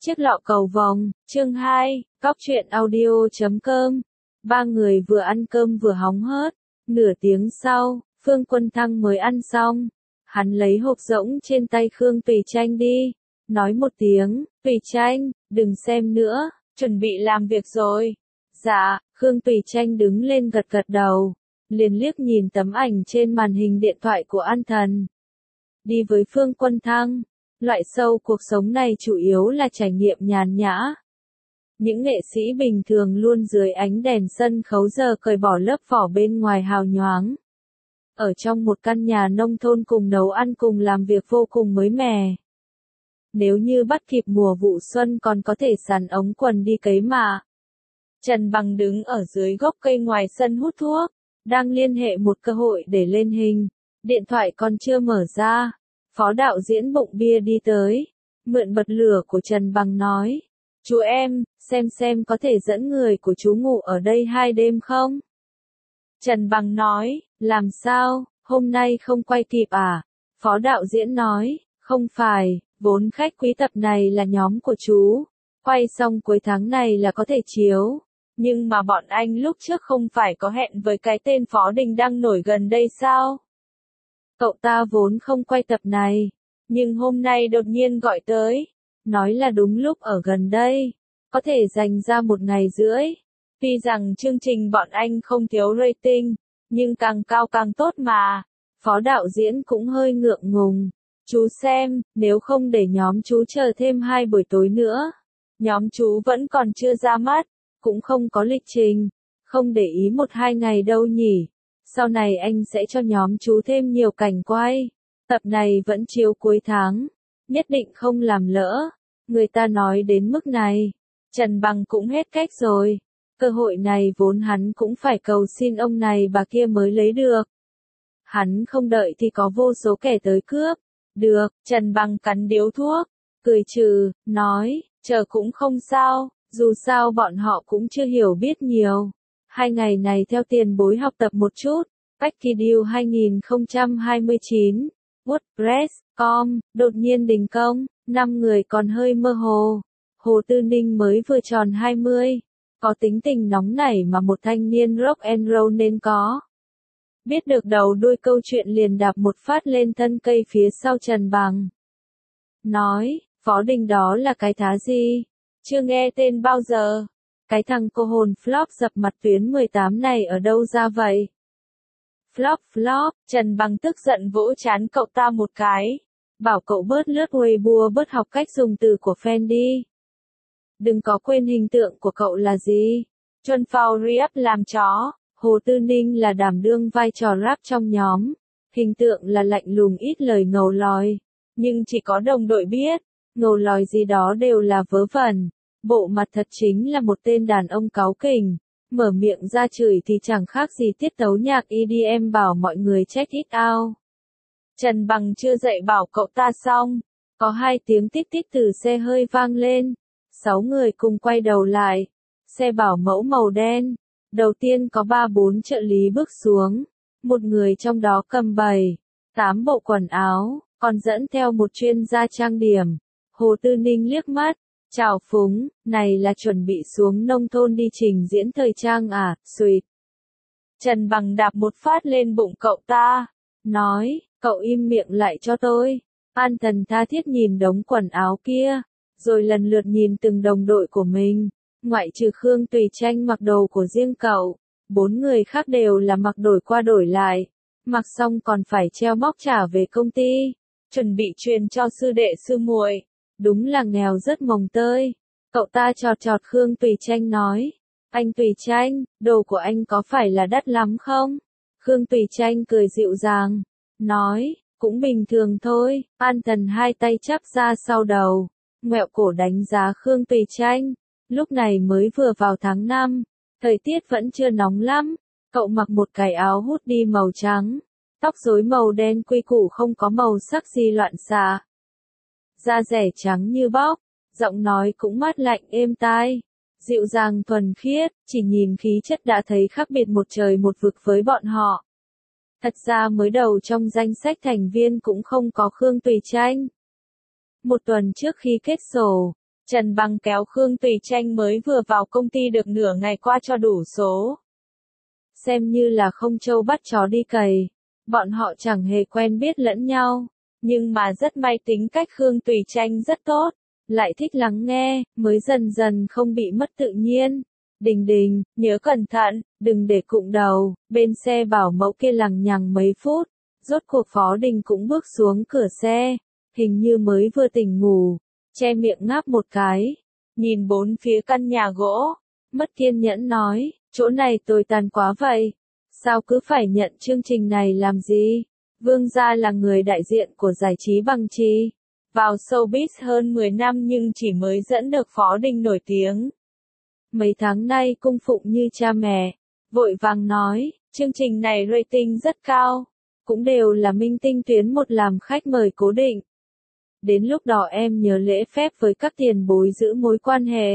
Chiếc lọ cầu vồng, chương 2, Cóc truyện audio.com. Ba người vừa ăn cơm vừa hóng hớt. Nửa tiếng sau, Phương Quân Thăng mới ăn xong. Hắn lấy hộp rỗng trên tay Khương Tùy Tranh đi. Nói một tiếng, Tùy Tranh, đừng xem nữa, chuẩn bị làm việc rồi. Dạ, Khương Tùy Tranh đứng lên gật gật đầu. Liền liếc nhìn tấm ảnh trên màn hình điện thoại của An Thần. Đi với Phương Quân Thăng. Loại show cuộc sống này chủ yếu là trải nghiệm nhàn nhã. Những nghệ sĩ bình thường luôn dưới ánh đèn sân khấu giờ cởi bỏ lớp vỏ bên ngoài hào nhoáng. Ở trong một căn nhà nông thôn cùng nấu ăn cùng làm việc vô cùng mới mẻ. Nếu như bắt kịp mùa vụ xuân còn có thể sắn ống quần đi cấy mà. Trần Bằng đứng ở dưới gốc cây ngoài sân hút thuốc, đang liên hệ một cơ hội để lên hình. Điện thoại còn chưa mở ra. Phó đạo diễn bụng bia đi tới, mượn bật lửa của Trần Bằng nói, chú em, xem có thể dẫn người của chú ngủ ở đây 2 đêm không? Trần Bằng nói, làm sao, hôm nay không quay kịp à? Phó đạo diễn nói, không phải, vốn khách quý tập này là nhóm của chú, quay xong cuối tháng này là có thể chiếu, nhưng mà bọn anh lúc trước không phải có hẹn với cái tên Phó Đình đang nổi gần đây sao? Cậu ta vốn không quay tập này, nhưng hôm nay đột nhiên gọi tới, nói là đúng lúc ở gần đây, có thể dành ra 1 ngày rưỡi. Tuy rằng chương trình bọn anh không thiếu rating, nhưng càng cao càng tốt mà. Phó đạo diễn cũng hơi ngượng ngùng. Chú xem, nếu không để nhóm chú chờ thêm 2 buổi tối nữa. Nhóm chú vẫn còn chưa ra mắt, cũng không có lịch trình, không để ý 1-2 ngày đâu nhỉ. Sau này anh sẽ cho nhóm chú thêm nhiều cảnh quay. Tập này vẫn chiếu cuối tháng. Nhất định không làm lỡ. Người ta nói đến mức này. Trần Bằng cũng hết cách rồi. Cơ hội này vốn hắn cũng phải cầu xin ông này bà kia mới lấy được. Hắn không đợi thì có vô số kẻ tới cướp. Được, Trần Bằng cắn điếu thuốc. Cười trừ, nói, chờ cũng không sao. Dù sao bọn họ cũng chưa hiểu biết nhiều. 2 ngày này theo tiền bối học tập một chút. Packidil 2029, WordPress.com, đột nhiên đình công, 5 người còn hơi mơ hồ. Hồ Tư Ninh mới vừa tròn 20, có tính tình nóng nảy mà một thanh niên rock and roll nên có. Biết được đầu đuôi câu chuyện liền đạp một phát lên thân cây phía sau Trần Bằng. Nói, Phó Đình đó là cái thá gì? Chưa nghe tên bao giờ. Cái thằng cô hồn flop dập mặt tuyến 18 này ở đâu ra vậy? Flop, Trần Bằng tức giận vỗ trán cậu ta một cái. Bảo cậu bớt lướt Weibo bớt học cách dùng từ của fan đi. Đừng có quên hình tượng của cậu là gì. Chuân Phao Riap làm chó, Hồ Tư Ninh là đảm đương vai trò rap trong nhóm. Hình tượng là lạnh lùng ít lời ngầu lòi. Nhưng chỉ có đồng đội biết, ngầu lòi gì đó đều là vớ vẩn. Bộ mặt thật chính là một tên đàn ông cáu kỉnh, mở miệng ra chửi thì chẳng khác gì tiết tấu nhạc EDM bảo mọi người check it out. Trần Bằng chưa dạy bảo cậu ta xong, có 2 tiếng tít tít từ xe hơi vang lên, 6 người cùng quay đầu lại, xe bảo mẫu màu đen, đầu tiên có 3-4 trợ lý bước xuống, một người trong đó cầm 7-8 bộ quần áo, còn dẫn theo một chuyên gia trang điểm. Hồ Tư Ninh liếc mắt. Chào Phúng, này là chuẩn bị xuống nông thôn đi trình diễn thời trang à, xuyệt. Trần Bằng đạp một phát lên bụng cậu ta, nói, cậu im miệng lại cho tôi. An Thần tha thiết nhìn đống quần áo kia, rồi lần lượt nhìn từng đồng đội của mình, ngoại trừ Khương Tùy Tranh mặc đồ của riêng cậu, 4 người khác đều là mặc đổi qua đổi lại, mặc xong còn phải treo móc trả về công ty, chuẩn bị truyền cho sư đệ sư muội. Đúng là nghèo rất mồng tơi. Cậu ta chọt Khương Tùy Tranh nói. Anh Tùy Tranh, đồ của anh có phải là đắt lắm không? Khương Tùy Tranh cười dịu dàng. Nói, cũng bình thường thôi. An Thần 2 tay chắp ra sau đầu. Ngoẹo cổ đánh giá Khương Tùy Tranh. Lúc này mới vừa vào tháng 5. Thời tiết vẫn chưa nóng lắm. Cậu mặc một cái áo hoodie màu trắng. Tóc rối màu đen quy củ không có màu sắc gì loạn xạ. Da rẻ trắng như bóc, giọng nói cũng mát lạnh êm tai, dịu dàng thuần khiết, chỉ nhìn khí chất đã thấy khác biệt một trời một vực với bọn họ. Thật ra mới đầu trong danh sách thành viên cũng không có Khương Tùy Tranh. 1 tuần trước khi kết sổ, Trần Bằng kéo Khương Tùy Tranh mới vừa vào công ty được nửa ngày qua cho đủ số. Xem như là không trâu bắt chó đi cày. Bọn họ chẳng hề quen biết lẫn nhau. Nhưng mà rất may tính cách Khương Tùy Tranh rất tốt. Lại thích lắng nghe, mới dần dần không bị mất tự nhiên. Đình đình, nhớ cẩn thận, đừng để cụng đầu. Bên xe bảo mẫu kia lằng nhằng mấy phút. Rốt cuộc Phó Đình cũng bước xuống cửa xe. Hình như mới vừa tỉnh ngủ. Che miệng ngáp một cái. Nhìn bốn phía căn nhà gỗ. Mất kiên nhẫn nói, chỗ này tồi tàn quá vậy. Sao cứ phải nhận chương trình này làm gì? Vương gia là người đại diện của giải trí bằng chi. Vào showbiz hơn 10 năm nhưng chỉ mới dẫn được Phó Đình nổi tiếng. Mấy tháng nay cung phụng như cha mẹ. Vội vàng nói, chương trình này rating rất cao. Cũng đều là minh tinh tuyến một làm khách mời cố định. Đến lúc đó em nhớ lễ phép với các tiền bối giữ mối quan hệ.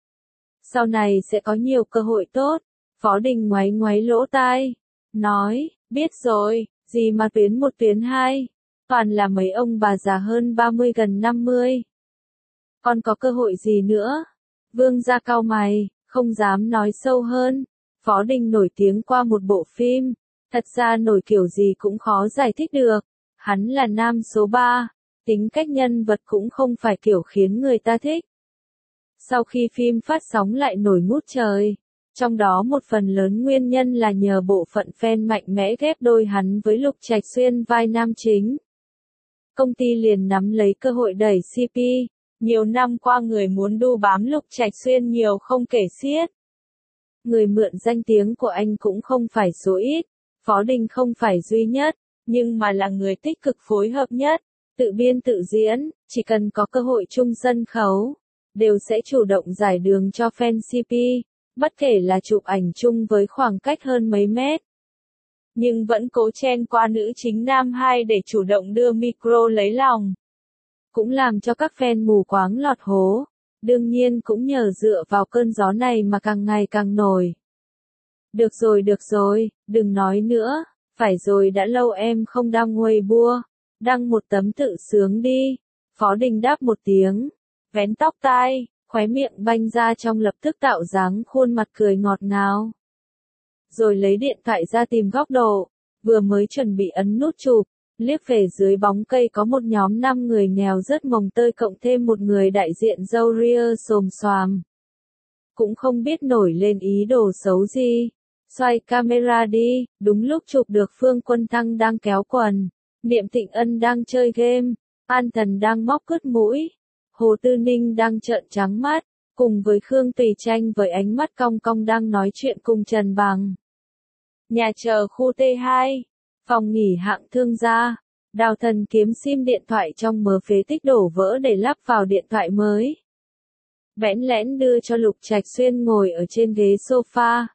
Sau này sẽ có nhiều cơ hội tốt. Phó Đình ngoáy ngoáy lỗ tai. Nói, biết rồi, gì mà tuyến 1 tuyến 2. Toàn là mấy ông bà già hơn 30 gần 50. Còn có cơ hội gì nữa? Vương gia cau mày, không dám nói sâu hơn. Phó Đình nổi tiếng qua một bộ phim. Thật ra nổi kiểu gì cũng khó giải thích được. Hắn là nam số 3. Tính cách nhân vật cũng không phải kiểu khiến người ta thích. Sau khi phim phát sóng lại nổi ngút trời. Trong đó một phần lớn nguyên nhân là nhờ bộ phận fan mạnh mẽ ghép đôi hắn với Lục Trạch Xuyên vai nam chính. Công ty liền nắm lấy cơ hội đẩy CP. Nhiều năm qua người muốn đu bám Lục Trạch Xuyên nhiều không kể xiết. Người mượn danh tiếng của anh cũng không phải số ít. Phó Đình không phải duy nhất, nhưng mà là người tích cực phối hợp nhất. Tự biên tự diễn, chỉ cần có cơ hội chung sân khấu, đều sẽ chủ động giải đường cho fan CP, bất kể là chụp ảnh chung với khoảng cách hơn mấy mét. Nhưng vẫn cố chen qua nữ chính nam 2 để chủ động đưa micro lấy lòng. Cũng làm cho các fan mù quáng lọt hố. Đương nhiên cũng nhờ dựa vào cơn gió này mà càng ngày càng nổi. Được rồi, đừng nói nữa. Phải rồi, đã lâu em không đăng Weibo. Đăng một tấm tự sướng đi. Phó Đình đáp một tiếng. Vén tóc tai, khóe miệng banh ra trong lập tức tạo dáng khuôn mặt cười ngọt ngào. Rồi lấy điện thoại ra tìm góc độ. Vừa mới chuẩn bị ấn nút chụp. Liếc về dưới bóng cây có một nhóm 5 người nghèo rất mồng tơi cộng thêm một người đại diện râu ria xồm xoàm. Cũng không biết nổi lên ý đồ xấu gì. Xoay camera đi, đúng lúc chụp được Phương Quân Thăng đang kéo quần. Niệm Tịnh Ân đang chơi game. An Thần đang móc cứt mũi. Hồ Tư Ninh đang trợn trắng mắt. Cùng với Khương Tùy Tranh với ánh mắt cong cong đang nói chuyện cùng Trần Bằng. Nhà chờ khu T2. Phòng nghỉ hạng thương gia. Đào Thần kiếm sim điện thoại trong mớ phế tích đổ vỡ để lắp vào điện thoại mới. Bẽn lẽn đưa cho Lục Trạch Xuyên ngồi ở trên ghế sofa.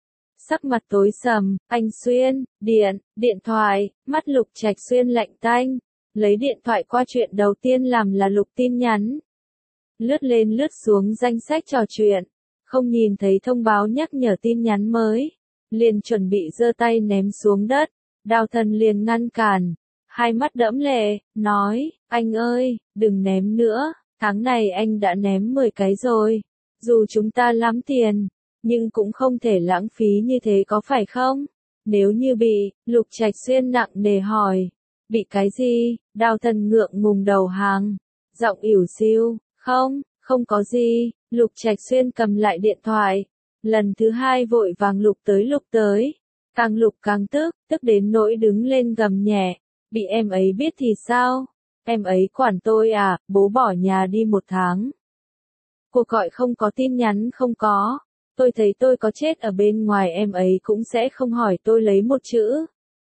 Sắc mặt tối sầm, anh Xuyên, điện thoại, mắt Lục Trạch Xuyên lạnh tanh. Lấy điện thoại qua, chuyện đầu tiên làm là lục tin nhắn. Lướt lên lướt xuống danh sách trò chuyện. Không nhìn thấy thông báo nhắc nhở tin nhắn mới. Liền chuẩn bị giơ tay ném xuống đất. Đào Thần liền ngăn cản. Hai mắt đẫm lệ, nói, anh ơi, đừng ném nữa. Tháng này anh đã ném 10 cái rồi. Dù chúng ta lắm tiền, nhưng cũng không thể lãng phí như thế có phải không? Nếu như bị, Lục Trạch Xuyên nặng nề hỏi. Bị cái gì? Đào Thần ngượng ngùng đầu hàng. Giọng ỉu xìu, không có gì. Lục Trạch Xuyên cầm lại điện thoại. Lần thứ hai vội vàng lục tới. Càng lục càng tức đến nỗi đứng lên gầm nhẹ. Bị em ấy biết thì sao? Em ấy quản tôi à, bố bỏ nhà đi 1 tháng. Cuộc gọi không có, tin nhắn không có. Tôi thấy tôi có chết ở bên ngoài em ấy cũng sẽ không hỏi tôi lấy một chữ.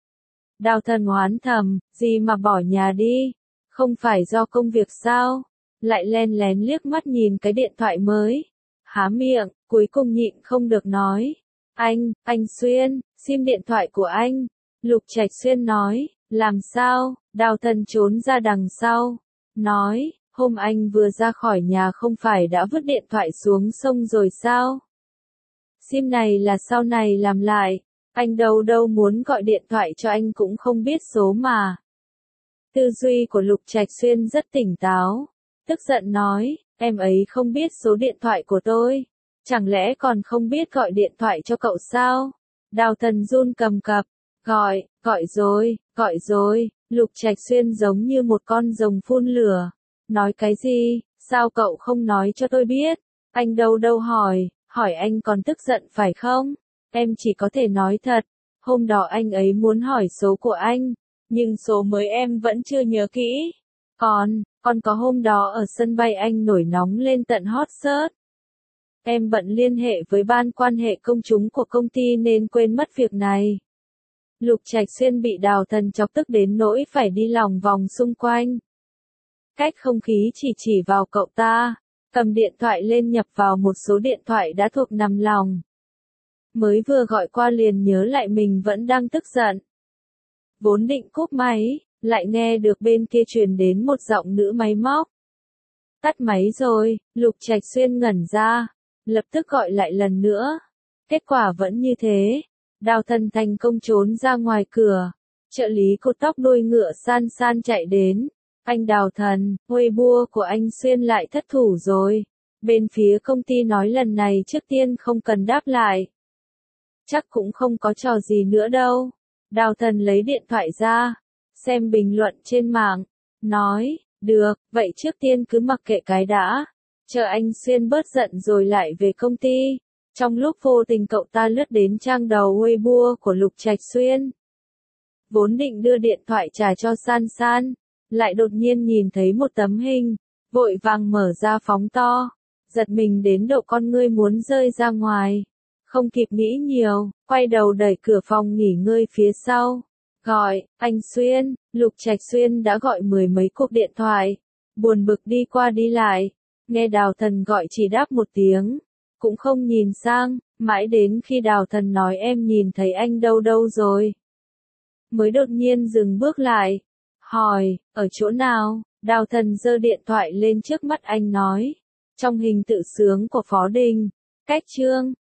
Đào Thần oán thầm, gì mà bỏ nhà đi? Không phải do công việc sao? Lại len lén liếc mắt nhìn cái điện thoại mới. Há miệng, cuối cùng nhịn không được nói. Anh Xuyên, sim điện thoại của anh. Lục Trạch Xuyên nói, làm sao? Đào Thần trốn ra đằng sau. Nói, hôm anh vừa ra khỏi nhà không phải đã vứt điện thoại xuống sông rồi sao? Sim này là sau này làm lại. Anh đâu muốn gọi điện thoại cho anh cũng không biết số mà. Tư duy của Lục Trạch Xuyên rất tỉnh táo. tức giận nói, em ấy không biết số điện thoại của tôi. Chẳng lẽ còn không biết gọi điện thoại cho cậu sao? Đào Thần run cầm cập, gọi rồi, Lục Trạch Xuyên giống như một con rồng phun lửa. Nói cái gì, sao cậu không nói cho tôi biết? Anh đâu hỏi anh còn tức giận phải không? Em chỉ có thể nói thật, hôm đó anh ấy muốn hỏi số của anh, nhưng số mới em vẫn chưa nhớ kỹ. Còn có hôm đó ở sân bay anh nổi nóng lên tận hot search. Em bận liên hệ với ban quan hệ công chúng của công ty nên quên mất việc này. Lục Trạch Xuyên bị Đào Thần chọc tức đến nỗi phải đi lòng vòng xung quanh. Cách không khí chỉ vào cậu ta, cầm điện thoại lên nhập vào một số điện thoại đã thuộc nằm lòng. Mới vừa gọi qua liền nhớ lại mình vẫn đang tức giận. Vốn định cúp máy, lại nghe được bên kia truyền đến một giọng nữ máy móc. Tắt máy rồi, Lục Trạch Xuyên ngẩn ra, lập tức gọi lại lần nữa. Kết quả vẫn như thế. Đào Thần thành công trốn ra ngoài cửa. Trợ lý cột tóc đuôi ngựa san chạy đến. Anh Đào Thần, Weibo của anh Xuyên lại thất thủ rồi. Bên phía công ty nói lần này trước tiên không cần đáp lại. Chắc cũng không có trò gì nữa đâu. Đào Thần lấy điện thoại ra, xem bình luận trên mạng, nói, được, vậy trước tiên cứ mặc kệ cái đã. Chờ anh Xuyên bớt giận rồi lại về công ty. Trong lúc vô tình cậu ta lướt đến trang đầu Weibo của Lục Trạch Xuyên. Vốn định đưa điện thoại trả cho San, lại đột nhiên nhìn thấy một tấm hình, vội vàng mở ra phóng to, giật mình đến độ con ngươi muốn rơi ra ngoài. Không kịp nghĩ nhiều, quay đầu đẩy cửa phòng nghỉ ngơi phía sau. Gọi, anh Xuyên, Lục Trạch Xuyên đã gọi mười mấy cuộc điện thoại, buồn bực đi qua đi lại, nghe Đào Thần gọi chỉ đáp một tiếng, cũng không nhìn sang, mãi đến khi Đào Thần nói em nhìn thấy anh đâu rồi. Mới đột nhiên dừng bước lại, hỏi, ở chỗ nào? Đào Thần giơ điện thoại lên trước mắt anh nói, trong hình tự sướng của Phó Đình, cách Trương.